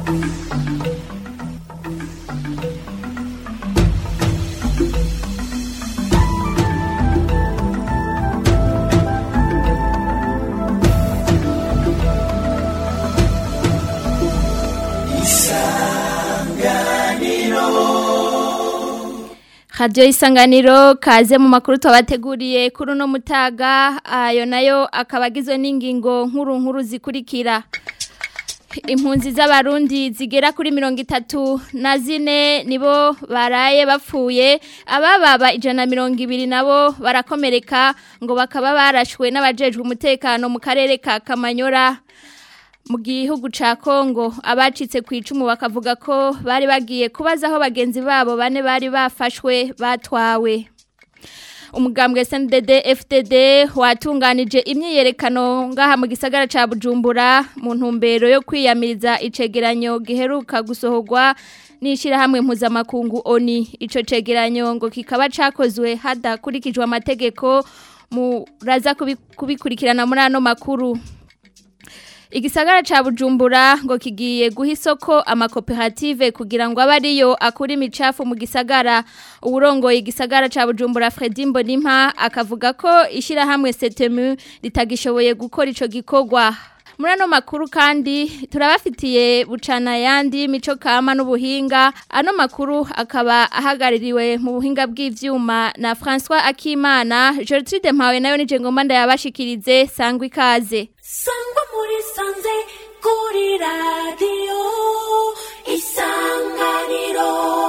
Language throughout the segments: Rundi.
Radio Isanganiro kaze mu makuru twabateguriye kuri no mutaga ayo nayo akabagizwe n'ingingo nkuru zikurikira. Impunzi z'abarundi zigera kuri 34 nibo baraye bapfuye, abababa 120 nabo barakomereka ngo bakaba barashwe n'abajejwe umutekano mu karere ka Kamanyora mu gihugu ca Kongo. Abacitse kwicumu bakavuga ko bari bagiye kubaza aho bagenzi babo bane bari bafashwe batwawe. Umugambwe SNDD FDD watunganije imyiyerekano ngaha mu gisagara ca Bujumbura mu ntumbero yo kwiyamiriza icegeranyo giheruka gusohorwa nishira hamwe mpuzamakungu ONU. Ico cegeranyo ngo kikaba cakozwe hadakurikijwe amategeko, muraza kubikurikirana muri ano makuru. Igisagara ca Bujumbura ngo kigiye guha isoko amakoperative kugira ngo abariyo akura imicafu mu gisagara. Uburongoye igisagara ca Bujumbura Fredy Mbonimpa akavuga ko ishira hamwe STMU ritagishoboye gukora ico gikorwa. Muri ano makuru kandi turabafitiye bucana yandi mico kama n'ubuhinga. Ano makuru akaba ahagaririwe mu buhinga bw'ivyuma na François Akimana. Gertrude Mpawe nayo nije ngomba ndayabashikirize. Sangwa ikaze. Sangwa muri sanze kuri radio Isanganiro.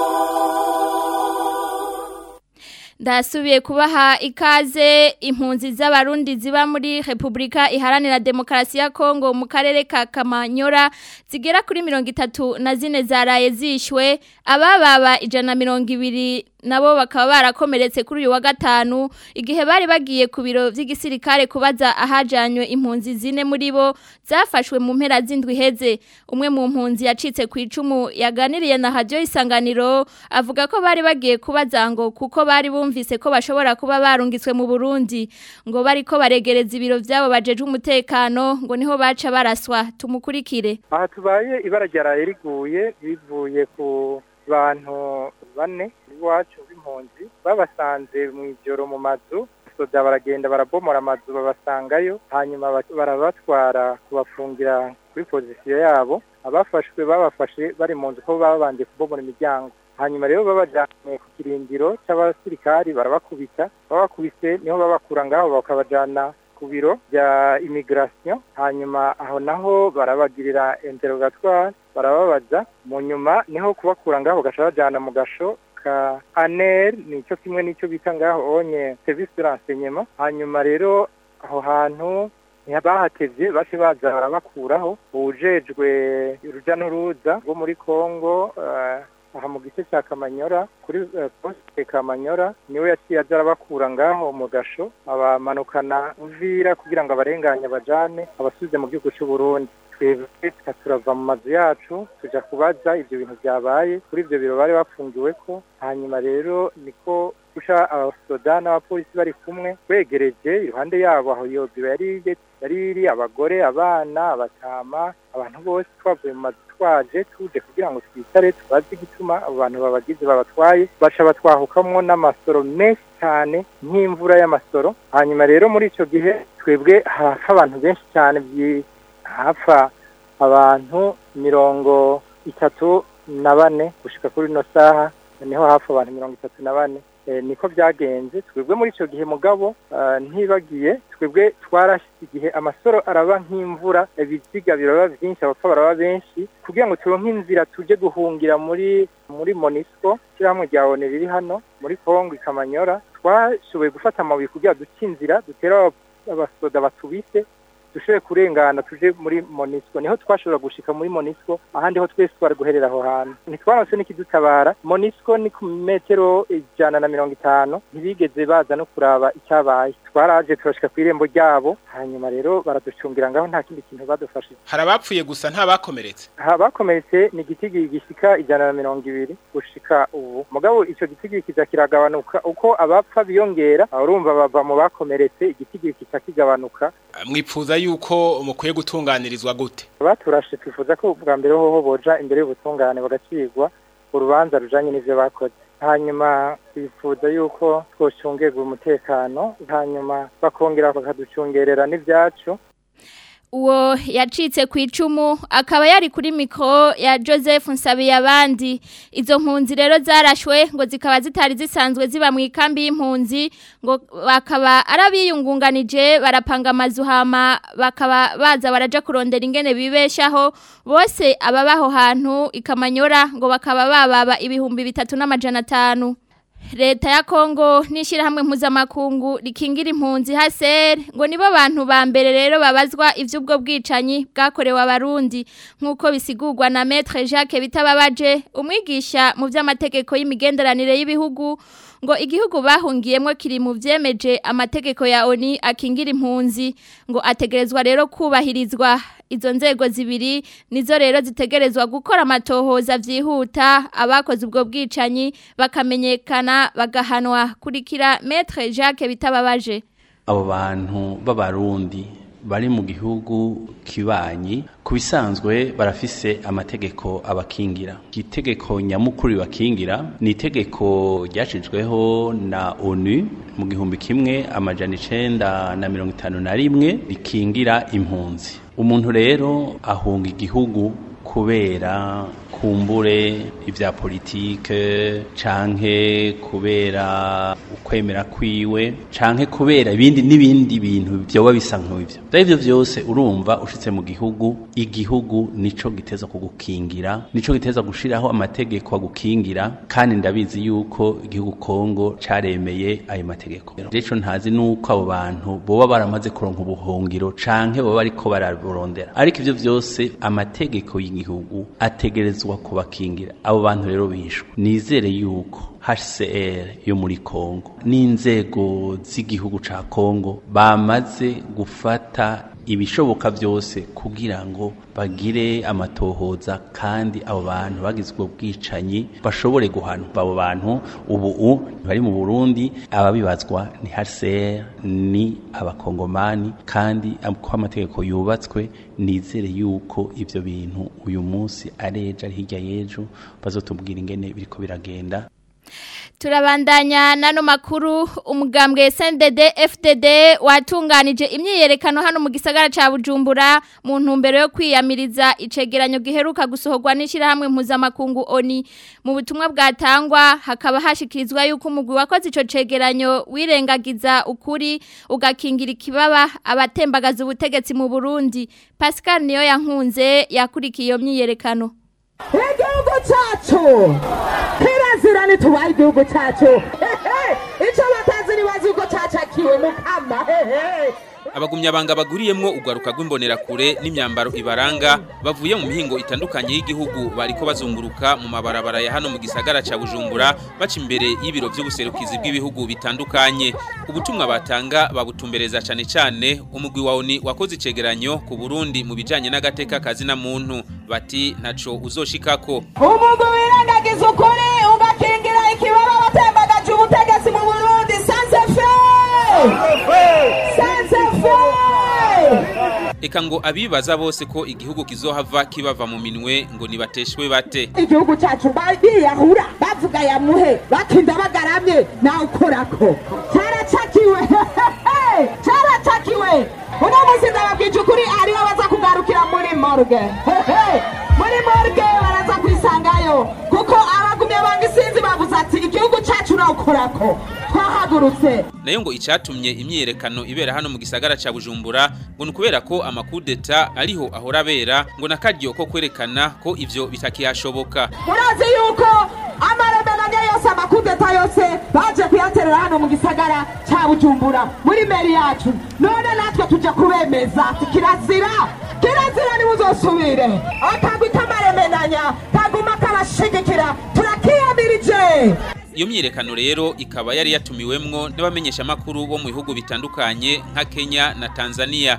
Ndasubiye kubaha ikaze. Impunzi z'abarundi ziba muri Republika Iharanira Demokarasi ya Kongo mu karere ka Kamanyora zigera kuri 34 zaraye zishwe, abababa 120 nabo bakaba barakomeretse kuri uyu wa gatanu igihe bari bagiye ku biro vy'igisirikare kubaza ahajanywe impunzi zine muri bo zafashwe mu mpera z'indwi heze. Umwe mu mpunzi yacitse kwicumu yaganiriye na Radio Isanganiro avuga ko bari bagiye kubaza ngo kuko bari bumvise ko bashobora kuba barungitswe mu Burundi, ngo bariko baregereza ibiro vyabo bajeje umutekano ngo niho baca baraswa. Tumukurikire. Aha tubaye ibara ryaraye riguye bivuye ku bantu bane iwacu b'impunzi babasanze mu ijoro mu mazu, soda baragenda barabomora amazu babasangayo, hanyuma barabatwara kubafungira kuri pozisiyo yabo. Abafashwe babafashe bari mu nzu ko babanje kubomora imiryango, hanyuma rero babajanye ku kirindiro c'abasirikari barabakubita, babakubise niho babakura ngaho bakabajana ku biro bya immigration. Hanyuma aho naho barabagirira interrogatoire, barababaza, mu nyuma niho kubakura ngaho gashajana mu gasho ka ANER, nico kimwe nico bita ngaho onye service de renseignement. Hanyuma rero aho hantu ntibahatevye baje baza barabakuraho. Ujejwe uruja n'uruza rwo muri Kongo aha mu gice cya Kamanyora kuri poste Kamanyora niwe yaciye aza arabakura ngaho mu gasho abamanukana Uvira kugira ngo abarenganye bajane abasubize mu gihugu cy'u Burundi. Twebwe turava mu mazu yacu tuja kubaza ivyo bintu byabaye kuri ivyo biro bari bafungiwe ko. Hanyuma rero niko usha abasoda n'abapolisi bari kumwe begereje iruhande yabo aho iyo biro yari abagore, abana, abatama, abantu bose twavuye mu mazu twaje tuje kugira ngo twitare tubaze igituma abo bantu babagize babatwaye. Baca batwahukamwo n'amasoro menshi cyane nk'imvura y'amasoro. Hanyuma rero muri ico gihe twebwe hafa abantu benshi cyane, hafa abantu 34 gushika kuri no saha niho hafa abantu 34. Niko byagenze twebwe muri ico gihe mugabo ntibagiye twebwe twarashitse igihe amasoro araba nk'imvura, ibiziga biraba byinshi, abapfa baraba benshi, kugira ngo turonke inzira tuje guhungira muri MONUSCO cyangwa rya ONU riri hano muri Kongo Kamanyora. Twashoboye gufata amabuye kugira dukinzira dutera abasoda batubise dushoboye kurengana tuje muri MONUSCO. Niho twashobora gushika muri MONUSCO, ahandi ho twese twari guherera aho hantu. Ntitwaronse n'ikidutabara. MONUSCO ni ku metero 150, ntibigeze baza no kuraba icyabaye. Twaraje turashika ku irembo ryabo, hanyuma rero baraducungira ngaho nta kindi kintu badufashije. Harabapfuye gusa nta bakomeretse. Abakomeretse ni igitigi gishika 120 gushika ubu. Mugabo ico gitigi kiza kiragabanuka uko abapfa biyongera, urumva bava mu bakomeretse igitigi kiza kigabanuka. Mwipfuza yuko mukwiye gutunganirizwa gute? Baturashe twifuza ko bwa mbere hoho boja imbere y'ubutungane bagacirwa urubanza rujanye n'ivyo bakoze. Hanyuma twifuza yuko twocungerwa umutekano, hanyuma bakongera bakaducungerera n'ivyacu. Uwo yacitse ku icumu akaba yari kuri mikro ya Joseph Nsabiyabandi. Izo mpunzi rero zarashwe ngo zikaba zitari zisanzwe ziba mu ikambi y'impunzi ngo bakaba arabiyungunganije barapanga amazu hama bakaba baza baraja kurondera ingene bibeshaho bose ababaho hantu ikamanyora ngo bakaba bababa ibihumbi 3,500. Leta ya Kongo nishirahamwe mpuzamakungu rikingira impunzi HCR ngo nibo bantu ba mbere rero babazwa ivy'ubwo bwicanyi bwakorewe abarundi nkuko bisigurwa na Maître Jacques Bitababaje umwigisha mu vy'amategeko y'imigenderanire y'ibihugu ngo igihugu bahungiyemo kiri mu vyemeje amategeko ya ONU akingira impunzi ngo ategerezwa rero kubahirizwa. Izo nzego zibiri nizo rero zitegerezwa gukora amatohoza vyihuta abakoze ubwo bwicanyi bakamenyekana bagahanwa kurikira Maître Jacques Bitababaje. Abo bantu b'abarundi bari mu gihugu kibanyi kubisanzwe barafise amategeko abakingira. Itegeko nyamukuru bakingira ni itegeko ryashizweho na ONU mu 1951 rikingira impunzi. Umuntu rero ahunga igihugu kubera kumbure ivya politike canke kubera ukwemera kwiwe canke kubera n'ibindi bintu byoba bisa nk'ivyo. Davyo vyose urumva ushitse mu igihugu nico giteza kugukingira, nico giteza gushiraho amategeko agukingira kandi ndabizi yuko igihugu Kongo caremeye ayo mategeko. Rero ntazi nuko abo bantu boba baramaze kuronka ubuhungiro canke boba bariko baraburondera. Ariko ivyo vyose amategeko y'igihugu ategerezwa kubakingira. Abo bantu rero bishwe. Nizere yuko HCR yo muri Kongo n'inzego z'igihugu ca Kongo bamaze gufata ibishoboka byose kugira ngo bagire amatohoza kandi abo bantu bagizwe bwicanyi bashobore guhanwa. Abo bantu ubu bari mu Burundi ababibazwa ni HCR ni abakongomani kandi ko amategeko yubatswe. Nizere yuko ivyo bintu uyu munsi areja hirya yejo bazotubwira ingene biriko biragenda. Turabandanya nano makuru umugambwe SNDD FDD watunganije imyiyerekano hano mu gisagara ca Bujumbura mu ntumbero yo kwiyamiriza icegeranyo giheruka gusohorwa n'ishirahamwe mpuzamakungu ONU. Mu butumwa bwatangwa hakaba hashikirizwa yuko umugwi wakoze ico cegeranyo wirengagiza ukuri ugakingira ikibaba abatembagaza ubutegetsi mu Burundi. Pascal niyo yankunze yakurikiye iyo myiyerekano. Igihugu cyacu kirazira nitubaye igihugu cyacu icyo batazi nibazi uko cyacakiwe mukama. Abagumyabanga baguriyemwo ugaruka rw'imbonera kure n'imyambaro ibaranga bavuye mu mihingo itandukanye y'igihugu bariko bazunguruka mu mabarabara ya hano mu gisagara ca Bujumbura baca imbere y'ibiro by'ubuserukizi bw'ibihugu bitandukanye. Ubutumwa batanga babutumbereza cane umugwi wa ONU wakoze icegeranyo ku Burundi mu bijanye n'agateka kazi na muntu bati ntaco uzoshikako. Umugwi wirengagiza ukuri ugakingira ikibaba batembagaje ubutegetsi mu Burundi Eka ngo abibaza bose ko igihugu kizohava kibava mu minwe ngo nibateshwe bate. Igihugu cyacu biyahura bavuga yamuhe bakinda bagaramye nawe ukorako cyaracakiwe uno musi ndababwije ukuri ariwe baza kugarukira muri morgue baraza kwisangayo kuko abagumye banga isinzi bavuze ati igihugu cyacu nawukorako twahagurutse. Nayo ngo icatumye imyiyerekano ibera hano mu gisagara ca Bujumbura ngo nukubera ko amakudeta ariho ahora abera ngo nakaryo ko kwerekana ko ivyo bitakiyashoboka. Murazi yuko amaremenanya yose amakudeta yose baje kuyaterera hano mu gisagara ca Bujumbura muri meri yacu. None natwe tujya kubemeza kirazira ni muzosubire akagwi kamaremenanya kaguma kabashigikira turakiyamirije. Iyo myiyerekano rero ikaba yari yatumiwemwo n'abamenyesha makuru bo mu bihugu bitandukanye nka Kenya na Tanzania.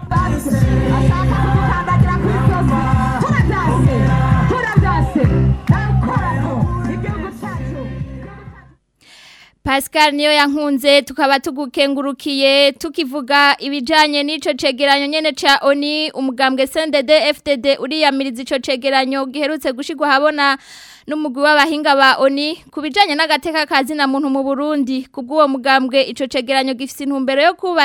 Pascal niyo yankunze tukaba tugukengurukiye tukivuga ibijanye n'ico cegeranyo nyene ca ONI umugambwe CNDD FDD uriyamiriza ico cegeranyo giherutse gushigwa habona n'umugwi w'abahinga ba ONI kubijanye n'agateka kazina muntu mu Burundi kubw'uwo mugambwe ico cegeranyo gifise intumbero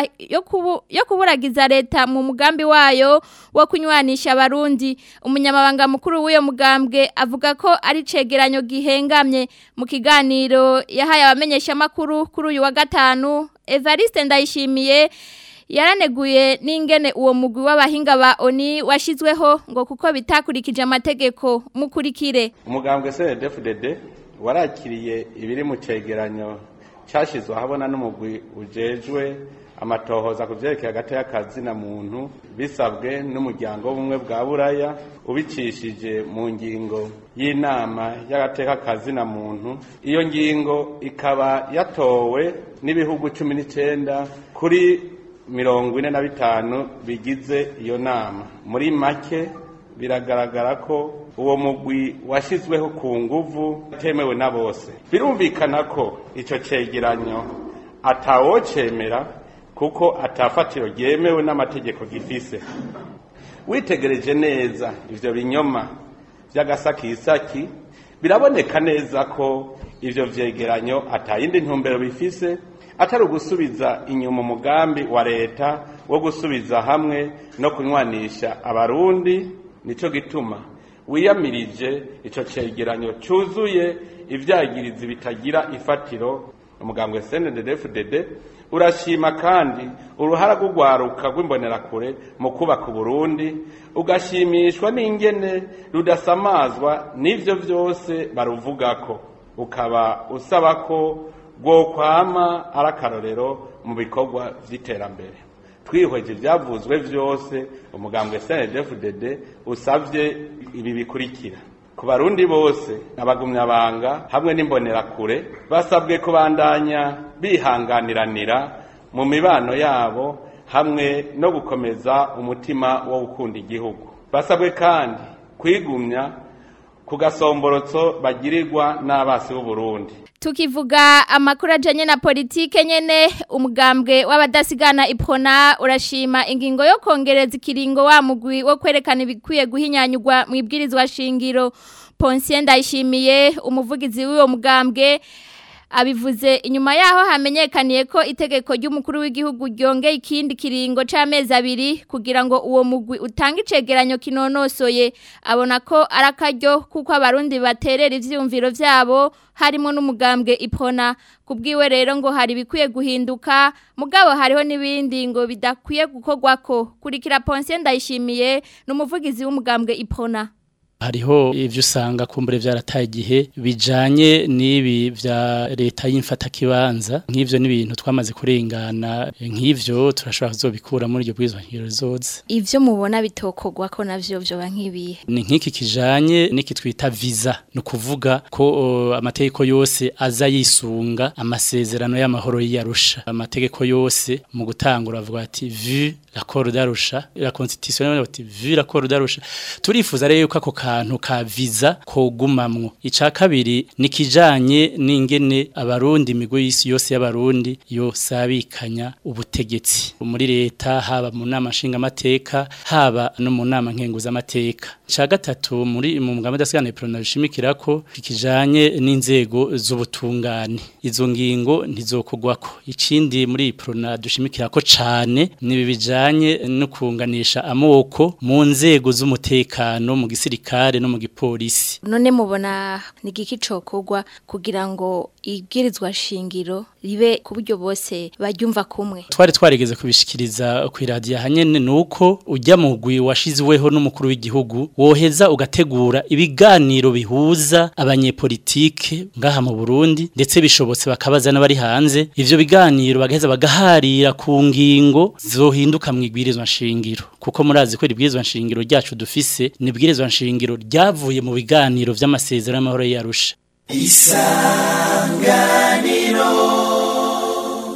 yo kuburagiza leta mu mugambi wayo wo kunywanisha abarundi umunyamabanga mukuru w'uyo mugambwe avuga ko ari cegeranyo gihengamye mu kiganiro yahaye abamenyesha makuru kuri uyu wa gatanu Evariste Ndayishimiye yaraneguye n'ingene uwo mugwi w'abahinga ba ONI washizweho ngo kuko bitakurikije amategeko mukurikire umugambwe CNDD-FDD warakiriye ibiri mu cegeranyo cyashizwe habona n'umugwi ujejwe amatohoza kuvyerekeye hagati y'akazi na muntu bisabwe n'umuryango w'ubumwe bwa Buraya ubicishije mu ngingo y'inama y'agateka kazi na muntu iyo ngingo ikaba yatowe n'ibihugu 19 kuri 45 bigize iyo nama muri make biragaragara ko uwo mugwi washizweho ku nguvu temewe na bose birumvikana ko ico cegeranyo atawocemera kuko atafatiro ryemewe n'amategeko gifise witegereje neza ivyo binyoma by'agasakisaki biraboneka neza ko ivyo vyegeranyo atayindi ntumbero bifise atari ugusubiza inyuma umugambi wa leta wo gusubiza hamwe no kunywanisha abarundi nico gituma wiyamirije ico cegeranyo cuzuye ivyagirizi bitagira ifatiro umugambwe CNDD-FDD urashima kandi uruhara rw'ugwaruka rw'imbonerakure mu kubaka Burundi ugashimishwa n'ingene rudasamazwa n'ivyo vyose baruvugako ukaba usaba ko gwokwama arakarorero mu bikorwa vy'iterambere twihweje byavuzwe vyose umugambwe CNDD-FDD usavye ibi bikurikira ku barundi bose abagumyabanga hamwe n'imbonerakure basabwe kubandanya bihanganiranira mu mibano yabo hamwe no gukomeza umutima wo gukunda igihugu basabwe kandi kwigumya ku gasomborotso bagirirwa n'abasi b'u Burundi tukivuga amakuru ajanye na politike nyene umugambwe w'abadasigana ipona urashima ingingo yo kongereza ikiringo wa mugwi wo kwerekana ibikwiye guhinyanyurwa mu ibwirizwa shingiro Ponsien Ndayishimiye umuvugizi w'uwo mugambwe abivuze inyuma yaho hamenyekaniye ko itegeko ry'umukuru w'igihugu ryongeye ikindi kiringo c'amezi 2 kugira ngo uwo mugwi utange icegeranyo kinonosoye abona ko arakaryo kuko abarundi baterera ivyumviro vyabo harimo n'umugambwe ipona kubwiwe rero ngo hari bikwiye guhinduka mugabo hariho nibindi ngo bidakwiye gukorwako kurikira Ponsien Ndayishimiye n'umuvugizi w'umugambwe ipona hariho ivyo usanga kumbure vyarataye igihe bijanye n'ibi vya leta y'imfata kibanza nk'ivyo n'ibintu twamaze kurengana nk'ivyo turashobora kuzobikura muri iryo bwizwa nkirozoze ivyo mubona bitokorwa ko navyo vyo bankibiye ni nk'iki kijanye n'iki twita visa no kuvuga ko amategeko yose aza yisunga amasezerano y'amahoro y'Arusha amategeko yose mu gutangura avuga ati vu l'accord d'Arusha la constitution ati vu l'accord d'Arusha turifuza rero yuko ako kantu ka visa kogumamwo ica kabiri nikijanye n'ingene abarundi imigwi y'isi yose y'abarundi yo sabikanya ubutegetsi muri leta haba mu nama nshinga amateka haba no mu nama nkenguza amateka ica gatatu muri mu mugambi dasigana prona bishimikira ko ikijanye n'inzego z'ubutungane izo ngingo ntizokogwako ikindi muri prona dushimikira ko cane nibijanye no kunganisha amoko mu nzego z'umutekano mu gisirikare no mu gipolisi none mubona nigiki cokogwa kugira ngo ibwirizwa shingiro ribe ku buryo bose baryumva kumwe twari twarigeze kubishikiriza ku radio hanyene nuko ujya mu gwi washizweho n'umukuru w'igihugu woheza ugategura ibiganiro bihuza abanyepolitike ngaha mu Burundi ndetse bishobotse bakabaza n'abari hanze ivyo biganiro bagaheza bagaharira ku ngingo zohinduka mu ibwirizwa shingiro kuko murazi ko ibwirizwa shingiro ryacu dufise ni ibwirizwa shingiro ryavuye mu biganiro vy'amasezerano y'amahoro y'Arusha Isanganiro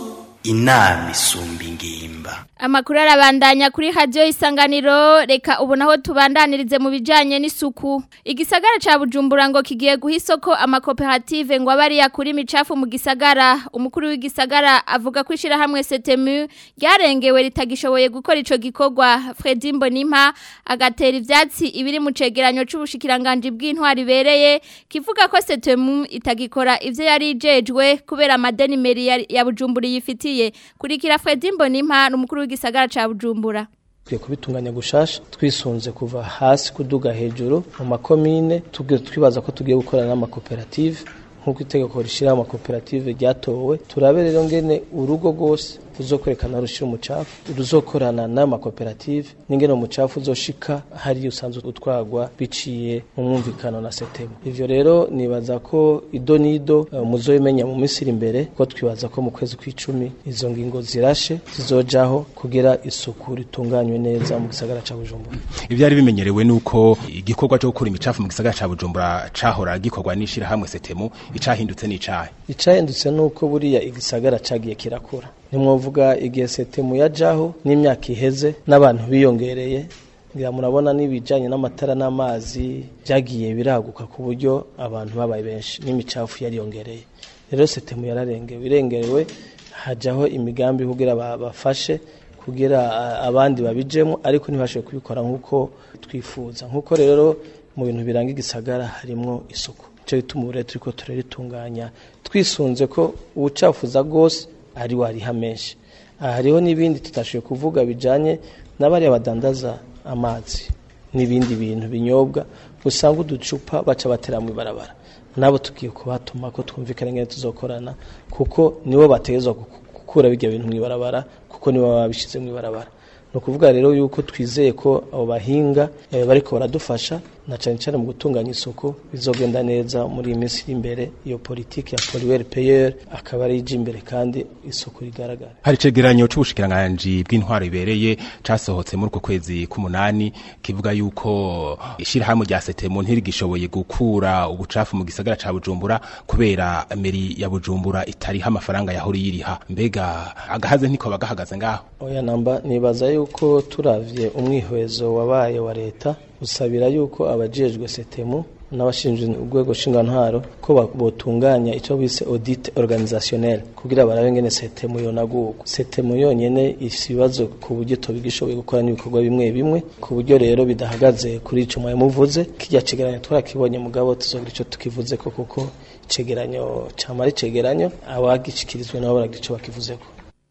inama isumba ingimba. Amakuru arabandanya kuri radio Isanganiro, reka ubu naho tubandanirize mu bijanye n'isuku. Igisagara ca Bujumbura ngo kigiye guha isoko amakoperative ngo abari yakuri imicafu mu gisagara. Umukuru w'igisagara avuga ko ishirahamwe STMU ryarengewe ritagishoboye gukora ico gikorwa. Fredy Mbonimpa agatera ivyatsi ibiri mu cegeranyo c'ubushikiranganje bw'intwari bereye kivuga ko STMU itagikora ivyo yari ijejwe kubera amadeni meri ya Bujumbura yifitiye. Kurikira Fredy Mbonimpa n'umukuru w'igisagara ca Bujumbura. Twe kubitunganya gushasha twisunze kuva hasi kuduga hejuru mu makomine twibaza ko tugiye gukorana n'amakoperative nkuko itegeko rishira amakoperative ryatowe turabe rero ngene urugo gose uzokwerekana rushira umucafu ruzokorana n'amakoperative n'ingene umucafu uzoshika hari usanzwe utwagwa biciye mu mwumvikano na STMU. Ivyo rero nibaza ko idonido muzoyimenya mu misiri imbere ko twibaza ko mu kwezi kw'icumi izo ngingo zirashe zizojaho kugira isuku ritunganywe neza mu gisagara ca Bujumbura. Ivyari bimenyerewe nuko igikorwa cyo gukora imicafu mu gisagara ca Bujumbura cahora gikorwa n'ishira hamwe STMU icahindutse n'icahe. Icahindutse nuko buriya igisagara cagiye kirakura. Nimwovuga igihe STMU yajaho n'imyaka iheze n'abantu biyongereye ngira murabona nibijanye n'amatara n'amazi byagiye biraguka ku buryo abantu babaye benshi n'imicafu yariyongereye. Rero STMU irengerewe hajaho imigambi kugira bafashe kugira abandi babijemo ariko ntibashoboye kubikora nkuko twifuza. Nkuko rero mu bintu biranga igisagara harimo isuku. Cyo bituma ure turiko tureritunganya twisunze ko ubucafuza gose ari wariha menshi. Hariho nibindi tutashoboye kuvuga bijanye n'abari abadandaza amazi nibindi bintu binyobwa usanga uducupa baca batera mu ibarabara. Nabo tugiye kubatuma ko twumvikana ngene tuzokorana kuko nibo bategezwa gukura bijya bintu mu ibarabara kuko nibo babishize mu ibarabara. No kuvuga rero yuko twizeye ko abo bahinga bariko baradufasha na cyane mu gutunganya isoko bizogenda neza muri iminsi imbere iyo politiki ya pollueur payeur akaba ari imbere kandi isoko rigaragara. Hari cegeranyo c'ubushikiranganje bw'intwaro ibereye casohotse muri uko kwezi k'umunani kivuga yuko ishira hamwe rya STMU ntirigishoboye gukura ubucafu mu gisagara ca Bujumbura kubera meri ya Bujumbura itariha amafaranga yahori yiriha. Mbega agahaze ntiko bagahagaze ngaho. Oya namba nibaza yuko turavye umwihwezo wabaye wa leta usabira yuko abajejwe STMU n'abashinzwe urwego shingantwaro ko botunganya ico bise audit organisationnel kugira barabe ngene STMU yonaguko. STMU yonyene isibazo ku buryo tobigishoboye gukora n'ibikorwa bimwe ku buryo rero bidahagaze kuri ico mwe muvuze kijya cegeranyo twarakibonye mugabo tuzogira ico tukivuze ko kuko cegeranyo camari cegeranyo abagishikirizwe nabo baragico bakivuzeko.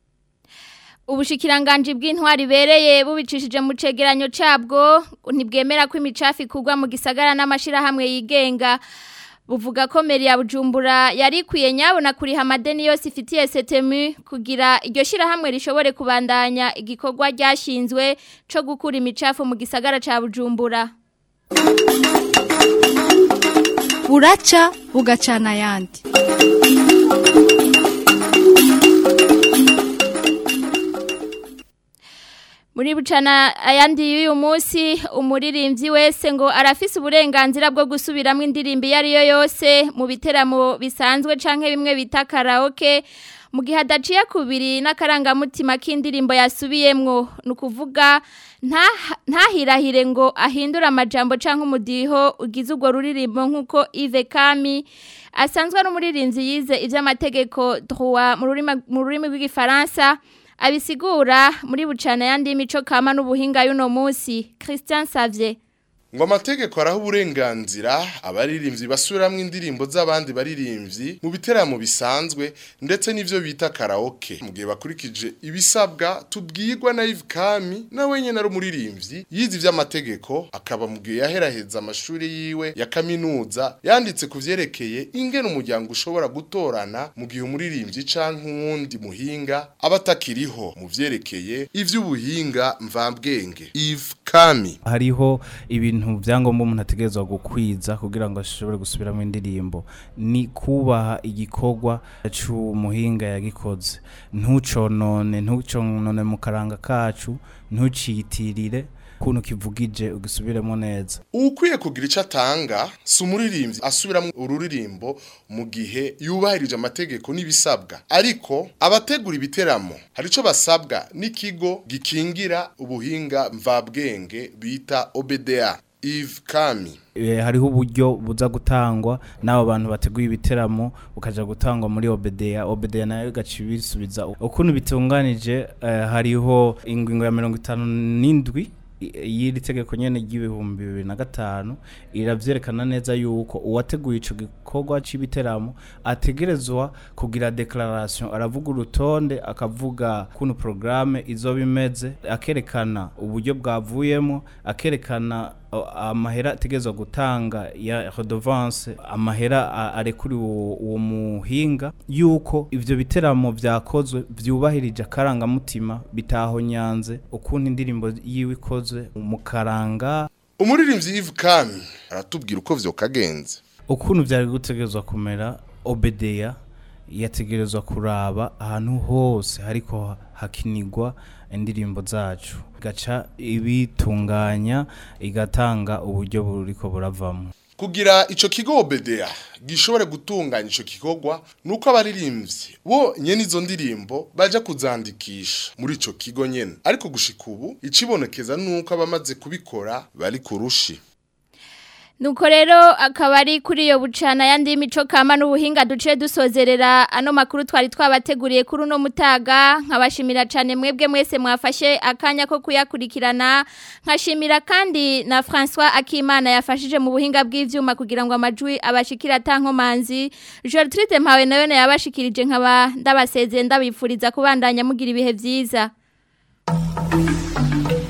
Ubushikiranganje bw'intwari bereye bubicishije mu cegeranyo cabwo ntibwemera ko imicafi kugwa mu gisagara n'amashira hamwe yigenga. Buvuga ko meri ya Bujumbura yari kwiye nyabona kuri hamadeni yose ifitiye STMU kugira iryo shira hamwe rishobore kubandanya igikorwa ryashinzwe co gukura imicafu mu gisagara ca Bujumbura. Buraca bugacana yandi. Muri bucana ayandi y'uyu munsi umuririmbyi wese ngo arafise uburenganzira bwo gusubiramwe indirimbo yari yo yose mu biteramo bisanzwe canke bimwe bita karaoke mu gihe adaciye kubiri n'akarangamutima k'indirimbo yasubiyemwo nukuvuga ntahirahire ngo ahindura amajambo canke umudiho ugize urwo ruririmbo nkuko Yves Kami asanzwe ari umuririmbyi yize ivy'amategeko droit mu rurimi rw'igifaransa abisigura muri bucana yandi mico kama n'ubuhinga y'uno munsi. Christian Savier ngo amategeko araho uburenganzira abaririmbyi basuramwe indirimbo z'abandi baririmbyi mu biteramo bisanzwe ndetse n'ivyo bita karaoke mu gihe bakurikije ibisabwa tubwirwa na Yves Kami na wenyene ari umuririmbyi yize ivy'amategeko akaba mu gihe yaheraheza amashuri yiwe ya kaminuza yanditse kuvyerekeye ingene umuryango ushobora gutorana mu gihe umuririmbyi canke uwundi muhinga abatakiriho mu vyerekeye ivy'ubuhinga mvambwenge. Yves Kami hariho ibintu byangombwa umuntu ategerezwa gukwiza kugira ngo ashobore gusubiramo indirimbo ni kubaha igikorwa cy'umuhinga yagikoze ntuconone mu karanga kacu ntuciyitirire kuntu kivugije ugisubiremo neza. Ukwiye kugira ico atanga si umuririmbyi asubiramo ururirimbo mu gihe yubahirije amategeko n'ibisabwa, ariko abategura ibiteramo hari ico basabwa n'ikigo gikingira ubuhinga mvabwenge bita OBDA. Yves Kami hariho uburyo buza gutangwa n'abo bantu bateguye ibiteramo bukaja gutangwa muri OBDA nayo gacibisubiza ukuntu bitunganije. Hariho ingingo ya 57 y'iri tegeko nyene y'ibihumbi 2005 iravyerekana neza yuko uwateguye ico gikorwa c'ibiteramo ategerezwa kugira declaration, aravuga urutonde akavuga kuntu programme izoba imeze, akerekana uburyo bwavuyemo, akerekana amahera ategerezwa gutanga ya redevance, amahera arekuri uwo muhinga, yuko ivyo biteramo vyakozwe vyubahirije akarangamutima bitahonyanze ukuntu indirimbo yiwe ikozwe mu karanga. Umuririmbyi Yves Kami aratubwira uko vyokagenze, ukuntu vyari gutegerezwa kumera. OBDA yategerezwa kuraba ahantu hose hariko hakinirwa indirimbo zacu, gaca ibitunganya igatanga uburyo buriko buravamo. Kugira ico kigo OBDA gishobore gutunganya ico kigogwa nuko abaririmbyi bo nyene izo ndirimbo baja kuzandikisha muri ico kigo nyene, ariko gushika ubu icibonekeza nuko abamaze kubikora bari kurushi. Nuko rero akaba ari kuri iyo bucana yandi mico kama n'ubuhinga duce dusozerera ano makuru twari twabateguriye kuri uno mutaga. Nkabashimira cyane mwebwe mwese mwafashe akanya ko kuyakurikirana, nkashimira kandi na François Akimana yafashije mu buhinga bw'ivyuma kugira ngo amajwi abashikira tankomanzi. Gertrude Mpawe nayo yabashikirije nkaba ndabasezeye ndabifuriza kubandanya mugira ibihe vyiza.